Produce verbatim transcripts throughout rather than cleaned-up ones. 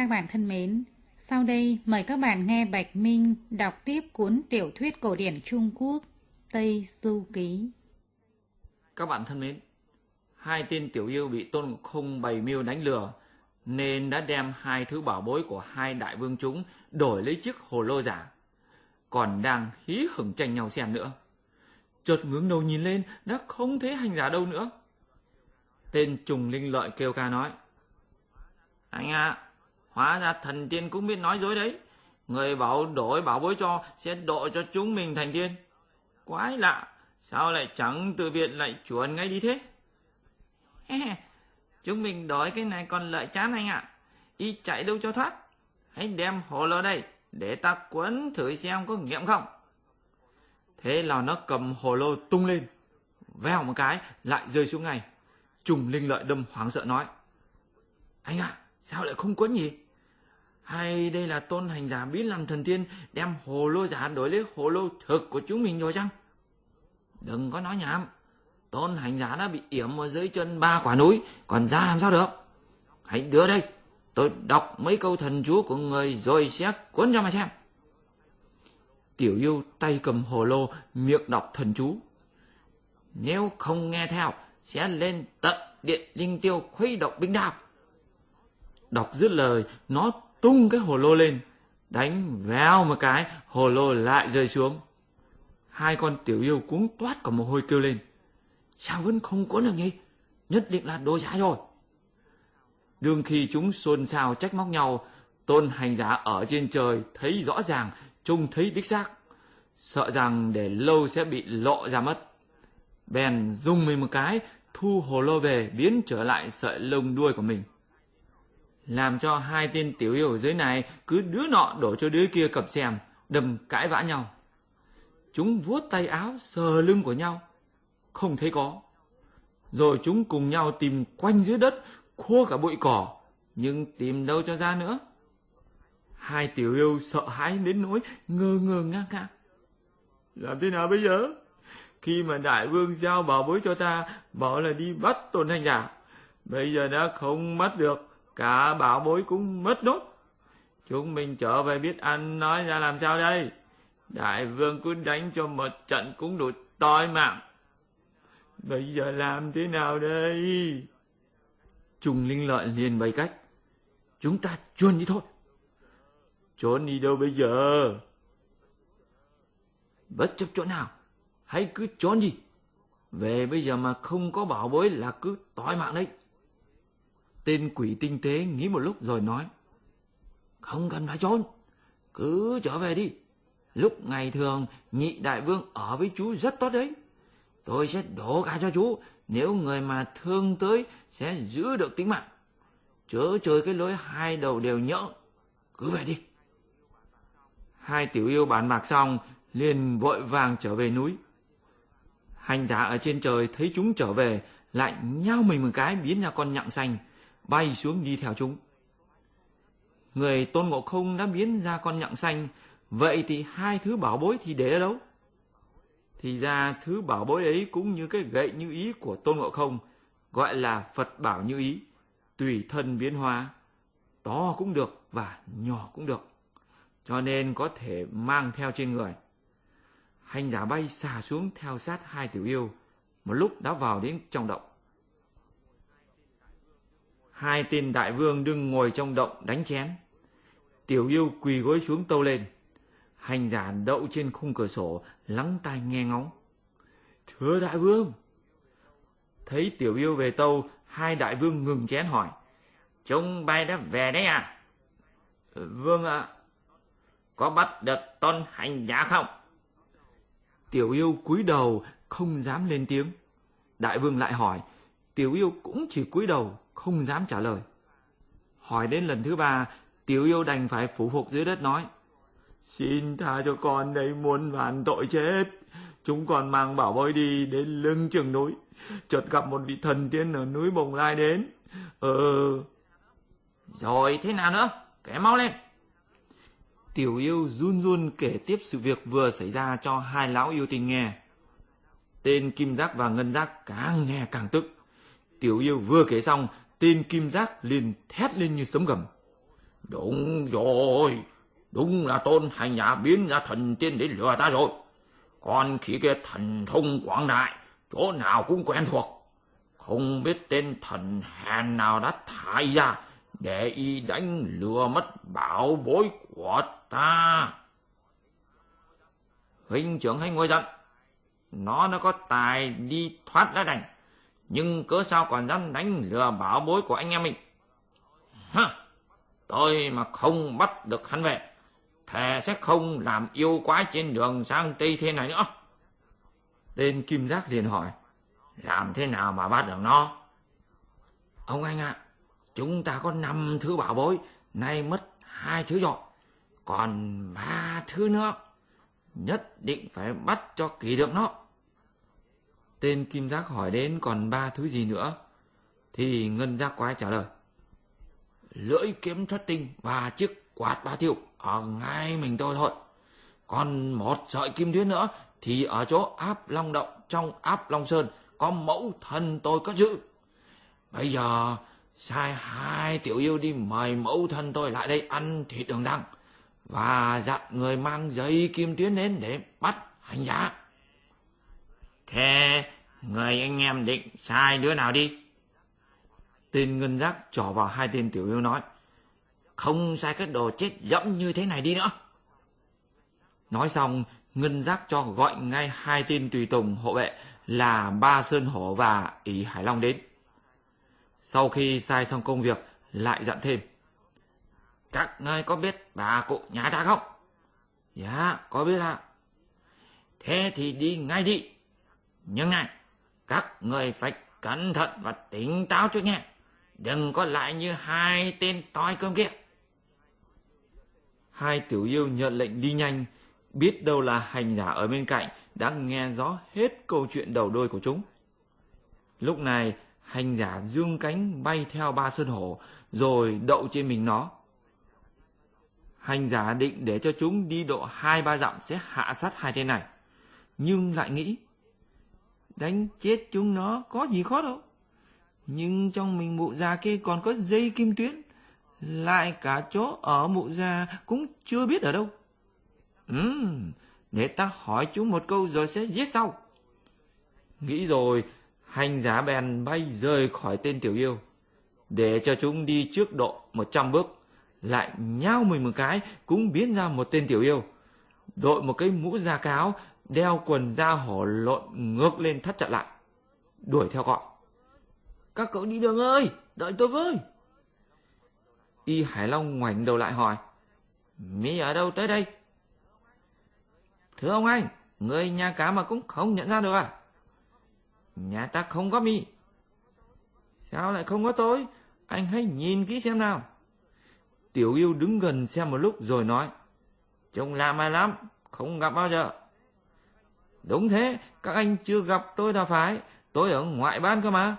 các bạn thân mến, sau đây mời các bạn nghe Bạch Minh đọc tiếp cuốn tiểu thuyết cổ điển Trung Quốc Tây Du Ký. Các bạn thân mến, hai tên tiểu yêu bị Tôn Ngộ Không bày mưu đánh lừa, nên đã đem hai thứ bảo bối của hai đại vương chúng đổi lấy chiếc hồ lô giả, còn đang hí hửng tranh nhau xem nữa. Chợt ngước đầu nhìn lên, đã không thấy hành giả đâu nữa. Tên Trùng Linh Lợi kêu ca nói: "Anh ạ, à, hóa ra thần tiên cũng biết nói dối đấy. Người bảo đổi bảo bối cho sẽ độ cho chúng mình thành tiên. Quái lạ, sao lại chẳng từ biệt lại chuồn ngay đi thế?" "Chúng mình đổi cái này còn lợi chán anh ạ. Y chạy đâu cho thoát. Hãy đem hồ lô đây để ta quấn thử xem có nghiệm không." Thế là nó cầm hồ lô tung lên, vèo một cái lại rơi xuống ngay. Trùng Linh Lợi đâm hoảng sợ nói: "Anh ạ, à, sao lại không quấn nhỉ? Hay đây là Tôn hành giả biến làm thần tiên, đem hồ lô giả đổi lấy hồ lô thực của chúng mình rồi chăng?" "Đừng có nói nhảm. Tôn hành giả đã bị yểm ở dưới chân ba quả núi, còn ra làm sao được? Hãy đưa đây, tôi đọc mấy câu thần chú của người rồi sẽ cuốn cho mà xem." Tiểu yêu tay cầm hồ lô, miệng đọc thần chú: "Nếu không nghe theo, sẽ lên tận điện linh tiêu khuấy động binh đao." Đọc dứt lời, nó tung cái hồ lô lên, đánh vèo một cái, hồ lô lại rơi xuống. Hai con tiểu yêu cuống toát cả mồ hôi kêu lên: "Sao vẫn không cuốn được nhỉ? Nhất định là đồ giả rồi." Đương khi chúng xôn xao trách móc nhau, Tôn hành giả ở trên trời thấy rõ ràng, trông thấy đích xác, sợ rằng để lâu sẽ bị lộ ra mất. Bèn rung mình một cái, thu hồ lô về, biến trở lại sợi lông đuôi của mình, làm cho hai tên tiểu yêu ở dưới này cứ đứa nọ đổ cho đứa kia cầm xem, đâm cãi vã nhau. Chúng vuốt tay áo sờ lưng của nhau, không thấy có. Rồi chúng cùng nhau tìm quanh dưới đất, khua cả bụi cỏ, nhưng tìm đâu cho ra nữa. Hai tiểu yêu sợ hãi đến nỗi ngơ ngơ ngác ngác. Làm thế nào bây giờ? Khi mà đại vương giao bảo bối cho ta, bảo là đi bắt Tôn hành giả, bây giờ đã không mất được, cả bảo bối cũng mất nốt. Chúng mình trở về biết ăn nói ra làm sao đây? Đại vương cứ đánh cho một trận cũng đủ toi mạng. Bây giờ làm thế nào đây?" Trùng Linh Lợi liền bày cách: "Chúng ta chuồn đi thôi." "Trốn đi đâu bây giờ?" "Bất chấp chỗ nào, hãy cứ trốn đi. Về bây giờ mà không có bảo bối là cứ toi mạng đấy." Tên quỷ tinh tế nghĩ một lúc rồi nói: "Không cần phải trốn, cứ trở về đi. Lúc ngày thường nhị đại vương ở với chú rất tốt đấy. Tôi sẽ đổ cả cho chú, nếu người mà thương tới sẽ giữ được tính mạng. Chớ chơi cái lối hai đầu đều nhỡ, cứ về đi." Hai tiểu yêu bàn bạc xong, liền vội vàng trở về núi. Hành giả ở trên trời thấy chúng trở về, lại nhao mình một cái biến ra con nhặng xanh, bay xuống đi theo chúng. Người Tôn Ngộ Không đã biến ra con nhặng xanh, vậy thì hai thứ bảo bối thì để ở đâu? Thì ra thứ bảo bối ấy cũng như cái gậy như ý của Tôn Ngộ Không, gọi là Phật bảo như ý, tùy thân biến hóa, to cũng được và nhỏ cũng được, cho nên có thể mang theo trên người. Hành giả bay xà xuống theo sát hai tiểu yêu, một lúc đã vào đến trong động. Hai tên đại vương đương ngồi trong động đánh chén. Tiểu yêu quỳ gối xuống tâu lên. Hành giả đậu trên khung cửa sổ, lắng tai nghe ngóng: "Thưa đại vương." Thấy tiểu yêu về tâu, hai đại vương ngừng chén hỏi: "Chúng bay đã về đấy à?" "Vương ạ." À. "Có bắt được Tôn hành giả không?" Tiểu yêu cúi đầu không dám lên tiếng. Đại vương lại hỏi, tiểu yêu cũng chỉ cúi đầu không dám trả lời. Hỏi đến lần thứ ba, tiểu yêu đành phải phủ phục dưới đất nói: "Xin tha cho con đây muôn vàn tội chết. Chúng còn mang bảo bối đi đến lưng chừng núi, chợt gặp một vị thần tiên ở núi Bồng Lai đến. Ờ Rồi thế nào nữa? Kể mau lên." Tiểu yêu run run kể tiếp sự việc vừa xảy ra cho hai lão yêu tinh nghe. Tên Kim Giác và Ngân Giác càng nghe càng tức. Tiểu yêu vừa kể xong, tên Kim Giác liền thét lên như sấm gầm. Đúng rồi, đúng là Tôn hành giả biến ra thần tiên để lừa ta rồi. Con khỉ kia thần thông quảng đại, chỗ nào cũng quen thuộc. Không biết tên thần hèn nào đã thải ra để y đánh lừa mất bảo bối của ta. Huynh trưởng hãy ngồi giận. Nó nó có tài đi thoát đã đành, nhưng cớ sao còn dám đánh lừa bảo bối của anh em mình. Hả? Tôi mà không bắt được hắn về, thề sẽ không làm yêu quái trên đường sang Tây Thiên này nữa. Tên Kim Giác liền hỏi, làm thế nào mà bắt được nó? Ông anh ạ, à, chúng ta có năm thứ bảo bối, nay mất hai thứ rồi, còn ba thứ nữa, nhất định phải bắt cho kỹ được nó. Tên Kim Giác hỏi đến còn ba thứ gì nữa, thì Ngân Giác Quái trả lời, lưỡi kiếm thất tinh và chiếc quạt ba tiêu ở ngay mình tôi thôi. Còn một sợi kim tuyến nữa thì ở chỗ Áp Long Động trong Áp Long Sơn có mẫu thân tôi cất giữ. Bây giờ sai hai tiểu yêu đi mời mẫu thân tôi lại đây ăn thịt đường răng, và dặn người mang dây kim tuyến đến để bắt hành giả. Thế người anh em định sai đứa nào đi? Tên Ngân Giác trỏ vào hai tên tiểu yêu nói, không sai cái đồ chết dẫm như thế này đi nữa. Nói xong, Ngân Giác cho gọi ngay hai tên tùy tùng hộ vệ là Ba Sơn Hổ và Ỷ Hải Long đến. Sau khi sai xong công việc, lại dặn thêm, các ngươi có biết bà cụ nhà ta không? Dạ, có biết ạ. Thế thì đi ngay đi. Nhưng này, các ngươi phải cẩn thận và tỉnh táo trước nghe. Đừng có lại như hai tên toi cơm kia. Hai tiểu yêu nhận lệnh đi nhanh, biết đâu là hành giả ở bên cạnh đã nghe rõ hết câu chuyện đầu đuôi của chúng. Lúc này, hành giả dương cánh bay theo Ba Sơn Hổ, rồi đậu trên mình nó. Hành giả định để cho chúng đi độ hai ba dặm sẽ hạ sát hai tên này, nhưng lại nghĩ, đánh chết chúng nó có gì khó đâu. Nhưng trong mình mụ già kia còn có dây kim tuyến, lại cả chỗ ở mụ già cũng chưa biết ở đâu. Ừm, để ta hỏi chúng một câu rồi sẽ giết sau. Nghĩ rồi, hành giả bèn bay rời khỏi tên tiểu yêu, để cho chúng đi trước độ một trăm bước, lại nhao mình một cái cũng biến ra một tên tiểu yêu, đội một cái mũ da cáo, đeo quần da hổ lộn ngược lên thắt chặt lại, đuổi theo gọi, các cậu đi đường ơi, đợi tôi với. Y Hải Long ngoảnh đầu lại hỏi, mi ở đâu tới đây? Thưa ông anh, người nhà cá mà cũng không nhận ra được à? Nhà ta không có mi. Sao lại không có tôi? Anh hãy nhìn kỹ xem nào. Tiểu yêu đứng gần xem một lúc rồi nói, trông lạ mà lắm, không gặp bao giờ. Đúng thế, các anh chưa gặp tôi là phải, tôi ở ngoại ban cơ mà.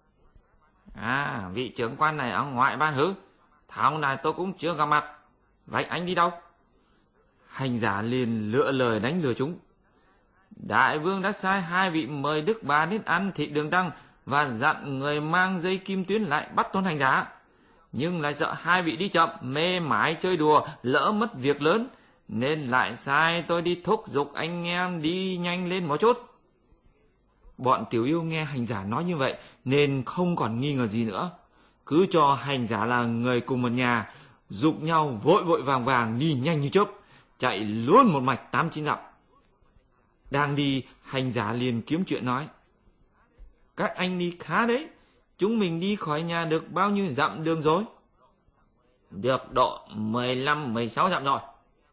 À, vị trưởng quan này ở ngoại ban hứ? Thảo này tôi cũng chưa gặp mặt. Vậy anh đi đâu? Hành giả liền lựa lời đánh lừa chúng. Đại vương đã sai hai vị mời Đức Bà đến ăn thịt đường tăng và dặn người mang dây kim tuyến lại bắt Tôn hành giả. Nhưng lại sợ hai vị đi chậm, mê mải chơi đùa, lỡ mất việc lớn, nên lại sai tôi đi thúc giục anh em đi nhanh lên một chút. Bọn tiểu yêu nghe hành giả nói như vậy nên không còn nghi ngờ gì nữa, cứ cho hành giả là người cùng một nhà, giục nhau vội vội vàng vàng đi nhanh như chớp, chạy luôn một mạch tám chín dặm. Đang đi, hành giả liền kiếm chuyện nói, các anh đi khá đấy, chúng mình đi khỏi nhà được bao nhiêu dặm đường rồi? Được độ mười lăm mười sáu dặm rồi.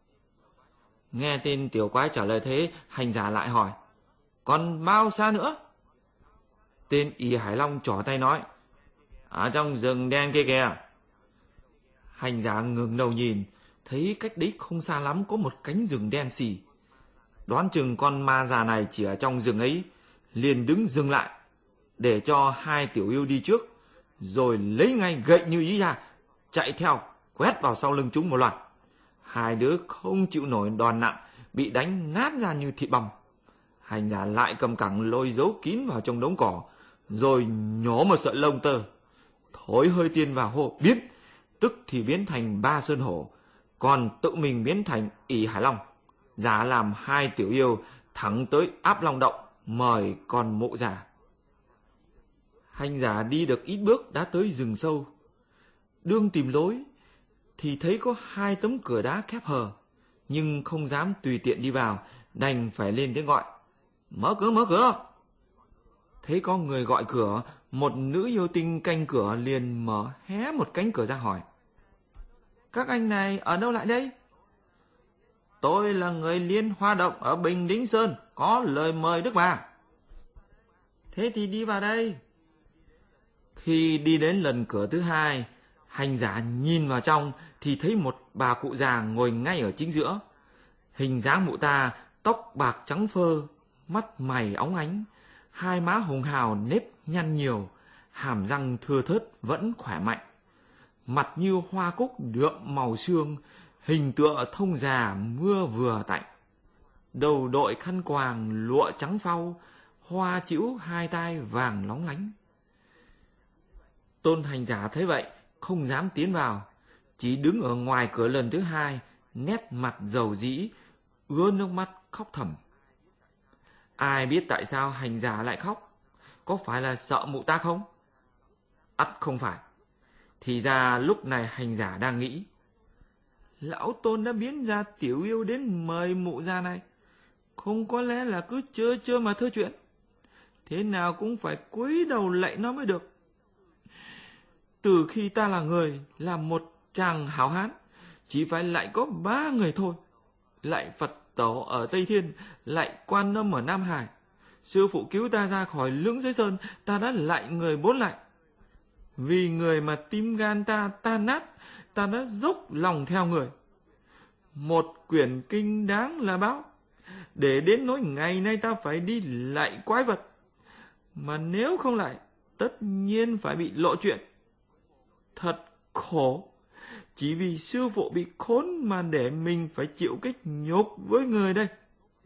Nghe tên tiểu quái trả lời thế, hành giả lại hỏi, còn bao xa nữa? Tên Ỷ Hải Long trỏ tay nói, ở trong rừng đen kia kìa. Hành giả ngừng đầu nhìn, thấy cách đấy không xa lắm có một cánh rừng đen xì. Đoán chừng con ma già này chỉ ở trong rừng ấy, liền đứng dừng lại, để cho hai tiểu yêu đi trước, rồi lấy ngay gậy như ý ra, chạy theo, quét vào sau lưng chúng một loạt. Hai đứa không chịu nổi đòn nặng, bị đánh nát ra như thịt bằm. Hành giả lại cầm cẳng lôi giấu kín vào trong đống cỏ, rồi nhổ một sợi lông tơ, thổi hơi tiên vào hô, biết, tức thì biến thành Ba Sơn Hổ, còn tự mình biến thành ỷ Hải Long. Giả làm hai tiểu yêu thẳng tới Áp Long Động mời con Mộ Già. Hành giả đi được ít bước đã tới rừng sâu. Đương tìm lối thì thấy có hai tấm cửa đá khép hờ, nhưng không dám tùy tiện đi vào, đành phải lên tiếng gọi: "Mở cửa, mở cửa!" Thấy có người gọi cửa, một nữ yêu tinh canh cửa liền mở hé một cánh cửa ra hỏi: "Các anh này ở đâu lại đây?" "Tôi là người Liên Hoa Động ở Bình Đính Sơn, có lời mời Đức bà." "Thế thì đi vào đây." Khi đi đến lần cửa thứ hai, hành giả nhìn vào trong thì thấy một bà cụ già ngồi ngay ở chính giữa. Hình dáng mụ ta tóc bạc trắng phơ, mắt mày óng ánh, hai má hồng hào nếp nhăn nhiều, hàm răng thưa thớt vẫn khỏe mạnh. Mặt như hoa cúc đượm màu sương, hình tựa thông già mưa vừa tạnh. Đầu đội khăn quàng lụa trắng phau, hoa chĩu hai tai vàng lóng lánh. Tôn hành giả thấy vậy không dám tiến vào, chỉ đứng ở ngoài cửa lần thứ hai, nét mặt dầu dĩ, ứa nước mắt khóc thầm. Ai biết tại sao hành giả lại khóc? Có phải là sợ mụ ta không? Ắt không phải. Thì ra lúc này hành giả đang nghĩ: lão Tôn đã biến ra tiểu yêu đến mời mụ già này, không có lẽ là cứ chơi chơi mà thưa chuyện. Thế nào cũng phải cúi đầu lạy nó mới được. Từ khi ta là người, là một chàng hảo hán, chỉ phải lạy có ba người thôi: lạy Phật tổ ở Tây Thiên, lạy Quan Âm ở Nam Hải. Sư phụ cứu ta ra khỏi Lưỡng Giới Sơn, ta đã lạy người bốn lạy. Vì người mà tim gan ta tan nát, ta đã dốc lòng theo người. Một quyển kinh đáng là báo, để đến nỗi ngày nay ta phải đi lạy quái vật. Mà nếu không lạy, tất nhiên phải bị lộ chuyện. Thật khổ, chỉ vì sư phụ bị khốn mà để mình phải chịu cái nhục với người đây.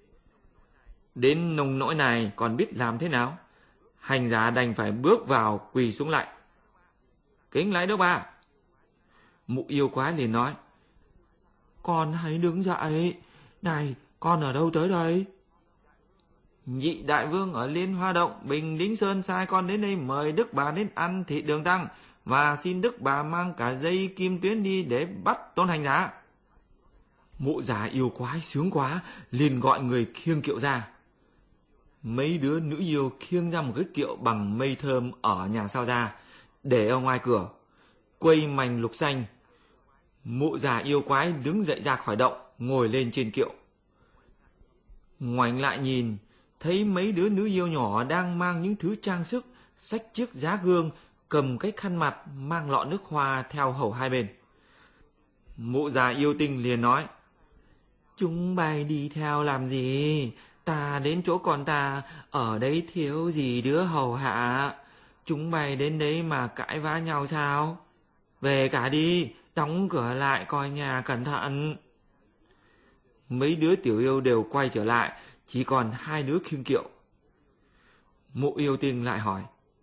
Đến nông nỗi này còn biết làm thế nào? Hành giả đành phải bước vào quỳ xuống lại: "Kính lạy Đức bà." Mụ yêu quái liền nói: "Con hãy đứng dậy. Này, con ở đâu tới đây?" "Nhị đại vương ở Liên Hoa Động, Bình Đính Sơn sai con đến đây mời Đức bà đến ăn thịt đường tăng, và xin Đức bà mang cả dây kim tuyến đi để bắt Tôn hành giả." Mụ già yêu quái sướng quá, liền gọi người khiêng kiệu ra. Mấy đứa nữ yêu khiêng ra một cái kiệu bằng mây thơm ở nhà sao ra, để ở ngoài cửa, quây mành lục xanh. Mụ già yêu quái đứng dậy ra khỏi động, ngồi lên trên kiệu. Ngoảnh lại nhìn, thấy mấy đứa nữ yêu nhỏ đang mang những thứ trang sức, xách chiếc giá gương, cầm cái khăn mặt, mang lọ nước hoa theo hầu hai bên. Mụ già yêu tinh liền nói: "Chúng bay đi theo làm gì? Ta đến chỗ con ta, ở đấy thiếu gì đứa hầu hạ. Chúng bay đến đấy mà cãi vã nhau sao? Về cả đi, đóng cửa lại coi nhà cẩn thận." Mấy đứa tiểu yêu đều quay trở lại, chỉ còn hai đứa khiêng kiệu. Mụ yêu tinh lại hỏi: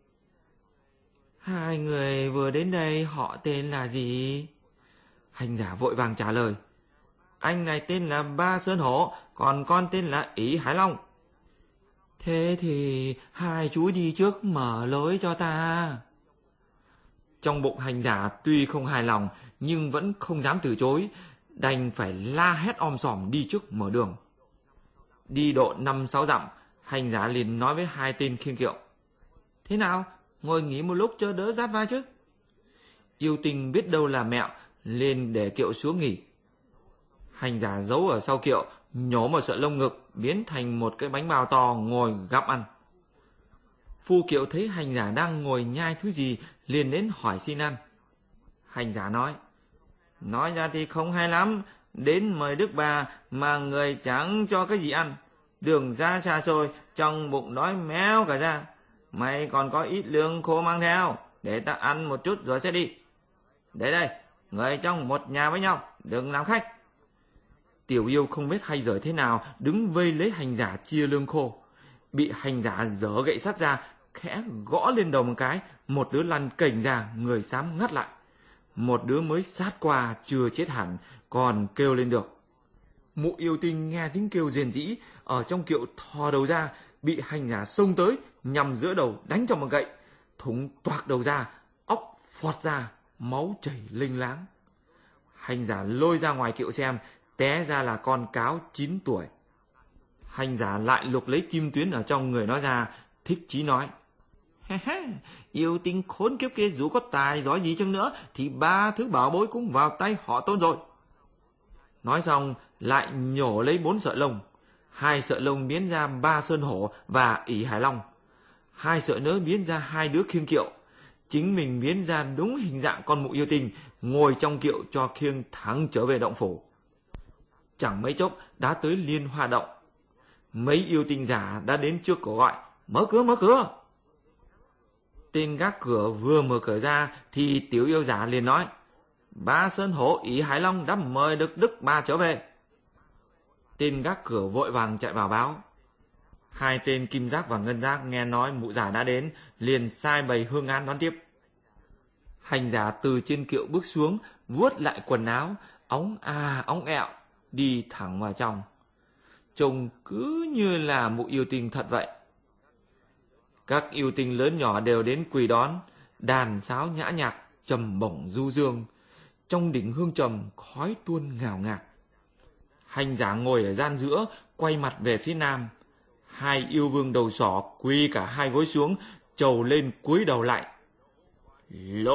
"Hai người vừa đến đây họ tên là gì?" Hành giả vội vàng trả lời: "Anh này tên là Ba Sơn Hổ, còn con tên là ỷ Hải Long." "Thế thì hai chú đi trước mở lối cho ta." Trong bụng hành giả tuy không hài lòng, nhưng vẫn không dám từ chối, đành phải la hét om sòm đi trước mở đường. Đi độ năm sáu dặm, hành giả liền nói với hai tên khiêng kiệu: "Thế nào, ngồi nghỉ một lúc cho đỡ rát vai chứ?" Yêu tinh biết đâu là mẹo, lên để kiệu xuống nghỉ. Hành giả giấu ở sau kiệu, nhổ một sợi lông ngực biến thành một cái bánh bao to, ngồi gặm ăn. Phu kiệu thấy hành giả đang ngồi nhai thứ gì, liền đến hỏi xin ăn. Hành giả nói: "Nói ra thì không hay lắm, đến mời Đức bà mà người chẳng cho cái gì ăn. Đường ra xa xôi, trong bụng đói méo cả ra. Mày còn có ít lương khô mang theo, để ta ăn một chút rồi sẽ đi. Để đây, người trong một nhà với nhau, đừng làm khách." Tiểu yêu không biết hay dở thế nào, đứng vây lấy hành giả chia lương khô. Bị hành giả giở gậy sắt ra, khẽ gõ lên đầu một cái, một đứa lăn cành ra, người xám ngắt lại. một đứa mới sát qua chưa chết hẳn còn kêu lên được. Mụ yêu tinh nghe tiếng kêu rền rĩ ở trong kiệu thò đầu ra, bị hành giả xông tới nhằm giữa đầu đánh cho một gậy, thủng toạc đầu ra, óc phọt ra, máu chảy lênh láng. Hành giả lôi ra ngoài kiệu xem, té ra là con cáo chín tuổi. Hành giả lại lục lấy kim tuyến ở trong người nó ra, thích chí nói: yêu tinh khốn kiếp kia dù có tài giỏi gì chăng nữa thì ba thứ bảo bối cũng vào tay họ Tôn rồi. Nói xong lại nhổ lấy bốn sợi lông, hai sợi lông biến ra ba sơn hổ và ỷ hải long, hai sợi nữa biến ra hai đứa khiêng kiệu, chính mình biến ra đúng hình dạng con mụ yêu tinh ngồi trong kiệu cho khiêng thẳng trở về động phủ. Chẳng mấy chốc đã tới Liên Hoa động. Mấy yêu tinh giả đã đến trước cửa gọi: mở cửa, mở cửa. Tên gác cửa vừa mở cửa ra thì tiểu yêu giả liền nói: ba sơn hổ ỷ hải long đã mời được đức bà trở về. Tên gác cửa vội vàng chạy vào báo. Hai tên kim giác và ngân giác nghe nói mụ giả đã đến, liền sai bày hương án đón tiếp. Hành giả từ trên kiệu bước xuống, vuốt lại quần áo, óng à óng ẹo, đi thẳng vào trong. Trông cứ như là mụ yêu tinh thật vậy. Các yêu tinh lớn nhỏ đều đến quỳ đón, đàn sáo nhã nhạc, trầm bổng du dương. Trong đỉnh hương trầm, khói tuôn ngào ngạt. Hành giả ngồi ở gian giữa, quay mặt về phía nam. Hai yêu vương đầu sỏ quỳ cả hai gối xuống, trầu lên cúi đầu lại. Lỗ